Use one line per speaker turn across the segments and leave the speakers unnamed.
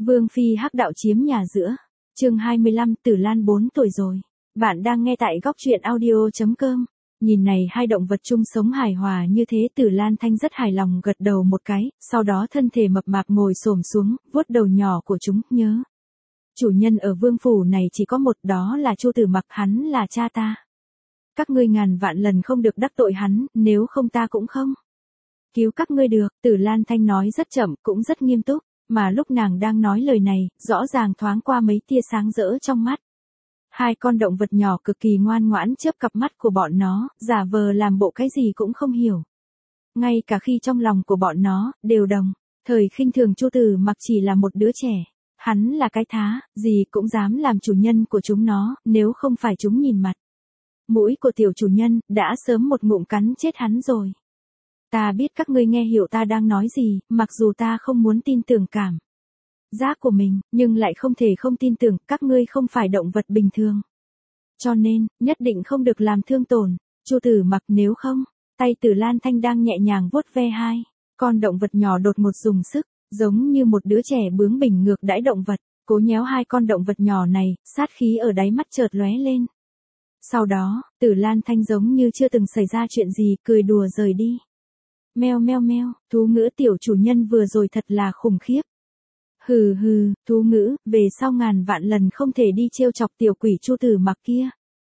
Vương phi hắc đạo chiếm nhà giữa. Chương 25, Tử Lan 4 tuổi rồi. Bạn đang nghe tại góc truyện audio.com. Nhìn này hai động vật chung sống hài hòa như thế, Tử Lan Thanh rất hài lòng gật đầu một cái, sau đó thân thể mập mạp ngồi xổm xuống, vuốt đầu nhỏ của chúng, nhớ. Chủ nhân ở vương phủ này chỉ có một, đó là Chu Tử Mặc, hắn là cha ta. Các ngươi ngàn vạn lần không được đắc tội hắn, nếu không ta cũng không cứu các ngươi được. Tử Lan Thanh nói rất chậm, cũng rất nghiêm túc, mà lúc nàng đang nói lời này, rõ ràng thoáng qua mấy tia sáng rỡ trong mắt. Hai con động vật nhỏ cực kỳ ngoan ngoãn chớp cặp mắt của bọn nó, giả vờ làm bộ cái gì cũng không hiểu. Ngay cả khi trong lòng của bọn nó đều đồng thời khinh thường Chu Tử Mặc chỉ là một đứa trẻ. Hắn là cái thá, gì cũng dám làm chủ nhân của chúng nó, nếu không phải chúng nhìn mặt mũi của tiểu chủ nhân, đã sớm một ngụm cắn chết hắn rồi. Ta biết các ngươi nghe hiểu ta đang nói gì, mặc dù ta không muốn tin tưởng cảm giác của mình, nhưng lại không thể không tin tưởng, các ngươi không phải động vật bình thường. Cho nên, nhất định không được làm thương tổn Chu Tử Mặc, nếu không. Tay Tử Lan Thanh đang nhẹ nhàng vuốt ve hai con động vật nhỏ đột ngột dùng sức, giống như một đứa trẻ bướng bỉnh ngược đãi động vật, cố nhéo hai con động vật nhỏ này, sát khí ở đáy mắt chợt lóe lên. Sau đó, Tử Lan Thanh giống như chưa từng xảy ra chuyện gì, cười đùa rời đi. Meo meo meo, thú ngữ tiểu chủ nhân vừa rồi thật là khủng khiếp. Hừ hừ, thú ngữ, về sau ngàn vạn lần không thể đi trêu chọc tiểu quỷ Chu Tử Mặc kia.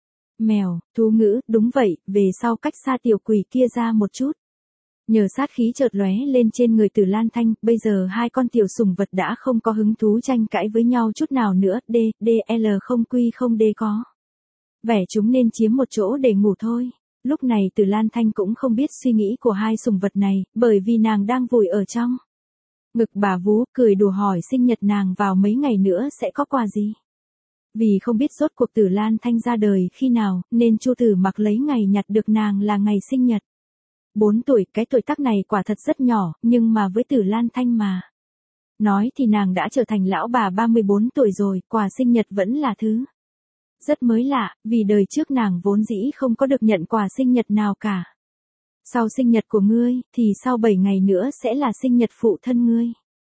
Mèo, thú ngữ, đúng vậy, về sau cách xa tiểu quỷ kia ra một chút. Nhờ sát khí chợt lóe lên trên người Tử Lan Thanh, bây giờ hai con tiểu sủng vật đã không có hứng thú tranh cãi với nhau chút nào nữa, không quy không có. Vẻ chúng nên chiếm một chỗ để ngủ thôi. Lúc này Tử Lan Thanh cũng không biết suy nghĩ của hai sủng vật này, bởi vì nàng đang vùi ở trong ngực bà vú, cười đùa hỏi sinh nhật nàng vào mấy ngày nữa sẽ có quà gì. Vì không biết rốt cuộc Tử Lan Thanh ra đời khi nào, nên Chu Tử Mặc lấy ngày nhặt được nàng là ngày sinh nhật. 4 tuổi, cái tuổi tác này quả thật rất nhỏ, nhưng mà với Tử Lan Thanh mà nói thì nàng đã trở thành lão bà 34 tuổi rồi, quà sinh nhật vẫn là thứ rất mới lạ, vì đời trước nàng vốn dĩ không có được nhận quà sinh nhật nào cả. Sau sinh nhật của ngươi, thì sau 7 ngày nữa sẽ là sinh nhật phụ thân ngươi.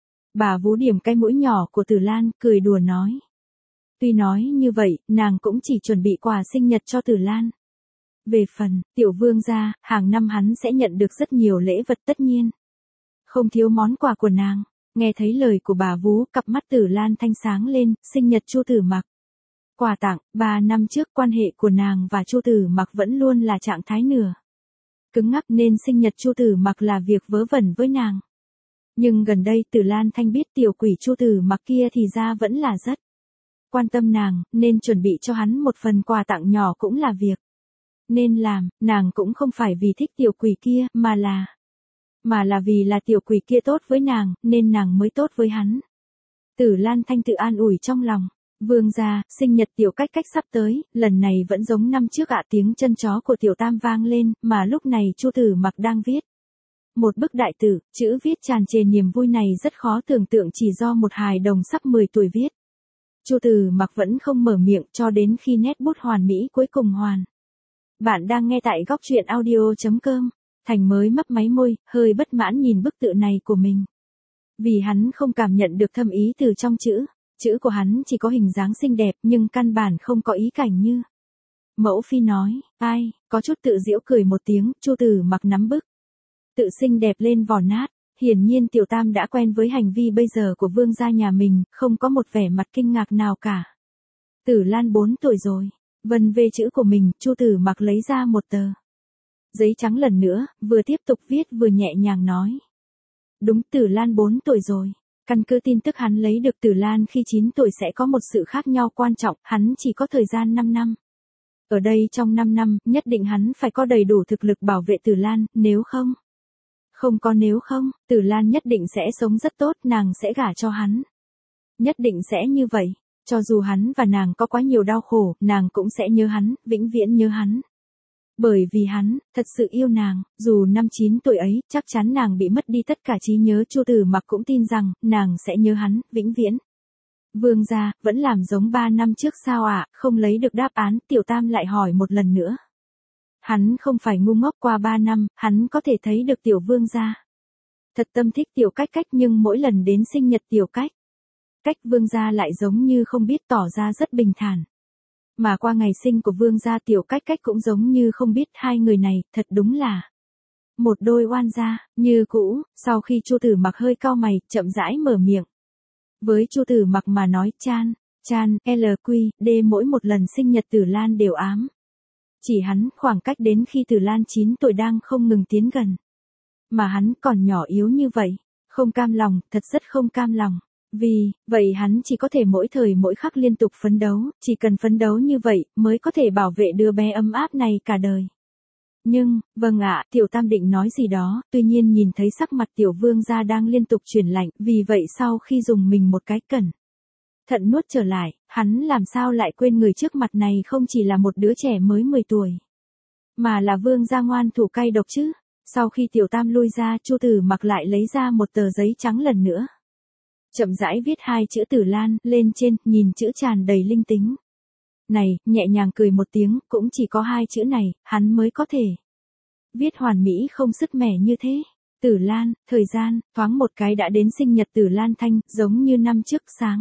Bà vú điểm cái mũi nhỏ của Tử Lan, cười đùa nói. Tuy nói như vậy, nàng cũng chỉ chuẩn bị quà sinh nhật cho Tử Lan. Về phần, tiểu vương gia, hàng năm hắn sẽ nhận được rất nhiều lễ vật tất nhiên. Không thiếu món quà của nàng. Nghe thấy lời của bà vú, cặp mắt Tử Lan Thanh sáng lên, sinh nhật Chu Tử Mặc. Quà tặng, 3 năm trước quan hệ của nàng và Chu Tử Mặc vẫn luôn là trạng thái nửa cứng ngắc, nên sinh nhật Chu Tử Mặc là việc vớ vẩn với nàng. Nhưng gần đây Tử Lan Thanh biết tiểu quỷ Chu Tử Mặc kia thì ra vẫn là rất quan tâm nàng, nên chuẩn bị cho hắn một phần quà tặng nhỏ cũng là việc nên làm. Nàng cũng không phải vì thích tiểu quỷ kia, mà là vì là tiểu quỷ kia tốt với nàng, nên nàng mới tốt với hắn. Tử Lan Thanh tự an ủi trong lòng. Vương gia, sinh nhật tiểu cách cách sắp tới, lần này vẫn giống năm trước ạ. Tiếng chân chó của tiểu tam vang lên, mà lúc này Chu Tử Mặc đang viết một bức đại tử, chữ viết tràn trề niềm vui này rất khó tưởng tượng chỉ do một hài đồng sắp 10 tuổi viết. Chu Tử Mặc vẫn không mở miệng cho đến khi nét bút hoàn mỹ cuối cùng hoàn. Bạn đang nghe tại góc truyện audio.com. Thành mới mấp máy môi, hơi bất mãn nhìn bức tự này của mình. Vì hắn không cảm nhận được thâm ý từ trong chữ. Chữ của hắn chỉ có hình dáng xinh đẹp, nhưng căn bản không có ý cảnh như mẫu phi nói. Ai, có chút tự giễu cười một tiếng, Chu Tử Mặc nắm bức tự xinh đẹp lên vỏ nát. Hiển nhiên tiểu tam đã quen với hành vi bây giờ của vương gia nhà mình, không có một vẻ mặt kinh ngạc nào cả. Tử Lan 4 tuổi rồi. Vân về chữ của mình, Chu Tử Mặc lấy ra một tờ giấy trắng lần nữa, vừa tiếp tục viết vừa nhẹ nhàng nói. Đúng, Tử Lan 4 tuổi rồi. Căn cứ tin tức hắn lấy được Tử Lan khi 9 tuổi sẽ có một sự khác nhau quan trọng, hắn chỉ có thời gian 5 năm. Ở đây trong 5 năm, nhất định hắn phải có đầy đủ thực lực bảo vệ Tử Lan, nếu không. Không có nếu không, Tử Lan nhất định sẽ sống rất tốt, nàng sẽ gả cho hắn. Nhất định sẽ như vậy, cho dù hắn và nàng có quá nhiều đau khổ, nàng cũng sẽ nhớ hắn, vĩnh viễn nhớ hắn. Bởi vì hắn, thật sự yêu nàng, dù năm 9 tuổi ấy, chắc chắn nàng bị mất đi tất cả trí nhớ. Chu Tử Mặc cũng tin rằng, nàng sẽ nhớ hắn, vĩnh viễn. Vương gia, vẫn làm giống 3 năm trước sao ạ? Không lấy được đáp án, tiểu tam lại hỏi một lần nữa. Hắn không phải ngu ngốc, qua 3 năm, hắn có thể thấy được tiểu vương gia thật tâm thích tiểu cách cách, nhưng mỗi lần đến sinh nhật tiểu cách cách Vương gia lại giống như không biết, tỏ ra rất bình thản. Mà qua ngày sinh của Vương gia Tiểu Cách Cách cũng giống như không biết, hai người này thật đúng là một đôi oan gia. Như cũ, sau khi Chu Tử Mặc hơi cau mày, chậm rãi mở miệng. Với Chu Tử Mặc mà nói, Chan, LQ, D mỗi một lần sinh nhật Tử Lan đều ám. Chỉ hắn, khoảng cách đến khi Tử Lan 9 tuổi đang không ngừng tiến gần. Mà hắn còn nhỏ yếu như vậy, không cam lòng, thật rất không cam lòng. Vì, vậy hắn chỉ có thể mỗi thời mỗi khắc liên tục phấn đấu, chỉ cần phấn đấu như vậy, mới có thể bảo vệ đứa bé ấm áp này cả đời. Nhưng, vâng ạ, Tiểu Tam định nói gì đó, tuy nhiên nhìn thấy sắc mặt Tiểu Vương gia đang liên tục chuyển lạnh, vì vậy sau khi dùng mình một cái cẩn thận nuốt trở lại, hắn làm sao lại quên người trước mặt này không chỉ là một đứa trẻ mới 10 tuổi, mà là Vương gia ngoan thủ cay độc chứ. Sau khi Tiểu Tam lui ra, Chu Tử Mặc lại lấy ra một tờ giấy trắng lần nữa. Chậm rãi viết hai chữ Tử Lan lên trên, nhìn chữ tràn đầy linh tính. Này, nhẹ nhàng cười một tiếng, cũng chỉ có hai chữ này, hắn mới có thể viết hoàn mỹ không sứt mẻ như thế. Tử Lan, thời gian, thoáng một cái đã đến sinh nhật Tử Lan Thanh, giống như năm trước sáng.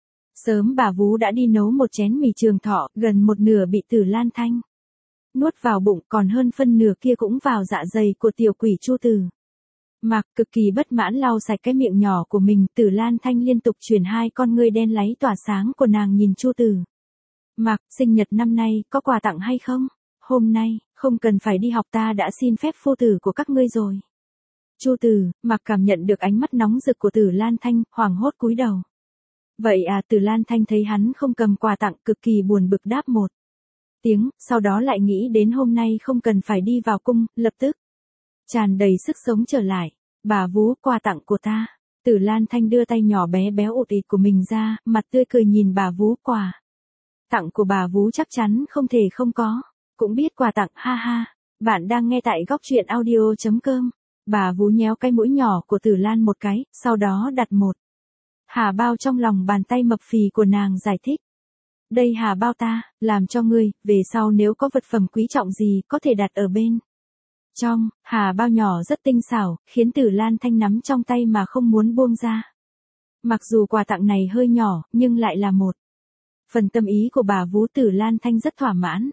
Sớm bà vú đã đi nấu một chén mì Trường Thọ, gần một nửa bị Tử Lan Thanh nuốt vào bụng, còn hơn phân nửa kia cũng vào dạ dày của tiểu quỷ Chu Tử Mặc. Cực kỳ bất mãn lau sạch cái miệng nhỏ của mình, Tử Lan Thanh liên tục chuyển hai con ngươi đen láy tỏa sáng của nàng nhìn Chu Tử Mặc. Sinh nhật năm nay, có quà tặng hay không? Hôm nay, không cần phải đi học, ta đã xin phép phu tử của các ngươi rồi. Chu Tử Mặc cảm nhận được ánh mắt nóng rực của Tử Lan Thanh, hoảng hốt cúi đầu. Vậy à, Tử Lan Thanh thấy hắn không cầm quà tặng, cực kỳ buồn bực đáp một tiếng, sau đó lại nghĩ đến hôm nay không cần phải đi vào cung, lập tức tràn đầy sức sống trở lại. Bà vú, quà tặng của ta. Tử Lan Thanh đưa tay nhỏ bé béo ụt ịt của mình ra, mặt tươi cười nhìn bà vú. Quà tặng của bà vú chắc chắn không thể không có. Cũng biết quà tặng, ha ha. Bạn đang nghe tại góc truyện audio.com. Bà vú nhéo cái mũi nhỏ của Tử Lan một cái, sau đó đặt một hà bao trong lòng bàn tay mập phì của nàng, giải thích. Đây hà bao ta, làm cho ngươi, về sau nếu có vật phẩm quý trọng gì, có thể đặt ở bên trong. Hà bao nhỏ rất tinh xảo, khiến Tử Lan Thanh nắm trong tay mà không muốn buông ra. Mặc dù quà tặng này hơi nhỏ, nhưng lại là một phần tâm ý của bà vú. Tử Lan Thanh rất thỏa mãn.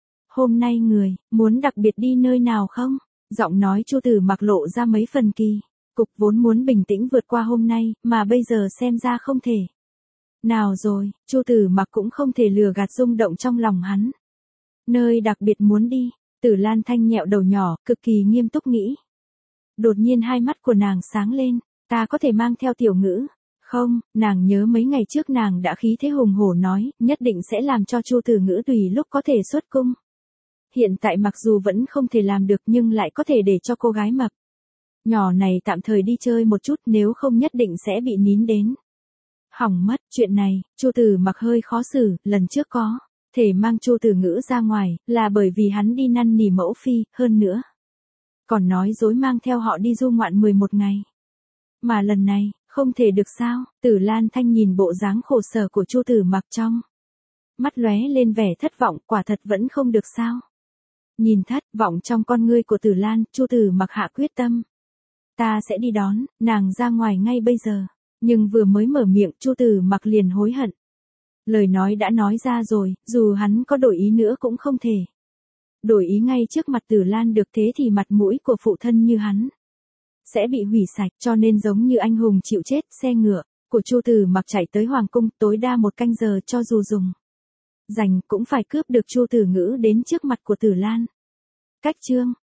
Hôm nay người, muốn đặc biệt đi nơi nào không? Giọng nói Chu Tử Mặc lộ ra mấy phần kỳ cục, vốn muốn bình tĩnh vượt qua hôm nay, mà bây giờ xem ra không thể nào rồi. Chu Tử Mặc cũng không thể lừa gạt rung động trong lòng hắn. Nơi đặc biệt muốn đi. Tử Lan Thanh nhẹo đầu nhỏ, cực kỳ nghiêm túc nghĩ. Đột nhiên hai mắt của nàng sáng lên. Ta có thể mang theo Tiểu Ngữ không? Nàng nhớ mấy ngày trước nàng đã khí thế hùng hổ nói, nhất định sẽ làm cho Chu Tử Ngữ tùy lúc có thể xuất cung. Hiện tại mặc dù vẫn không thể làm được, nhưng lại có thể để cho cô gái mập nhỏ này tạm thời đi chơi một chút, nếu không nhất định sẽ bị nín đến hỏng mất. Chuyện này, Chu Tử Mặc hơi khó xử. Lần trước có thể mang Chu Tử Ngữ ra ngoài, là bởi vì hắn đi năn nỉ mẫu phi, hơn nữa còn nói dối mang theo họ đi du ngoạn 11 ngày. Mà lần này, không thể được sao? Tử Lan Thanh nhìn bộ dáng khổ sở của Chu Tử Mặc, trong mắt lóe lên vẻ thất vọng, quả thật vẫn không được sao? Nhìn thất vọng trong con ngươi của Tử Lan, Chu Tử Mặc hạ quyết tâm. Ta sẽ đi đón nàng ra ngoài ngay bây giờ. Nhưng vừa mới mở miệng, Chu Tử Mặc liền hối hận. Lời nói đã nói ra rồi, dù hắn có đổi ý nữa cũng không thể đổi ý ngay trước mặt Tử Lan được, thế thì mặt mũi của phụ thân như hắn sẽ bị hủy sạch, cho nên giống như anh hùng chịu chết. Xe ngựa của Chu Tử Mặc chạy tới hoàng cung, tối đa 1 canh giờ, cho dù dùng dành cũng phải cướp được Chu Tử Ngữ đến trước mặt của Tử Lan. Cách chương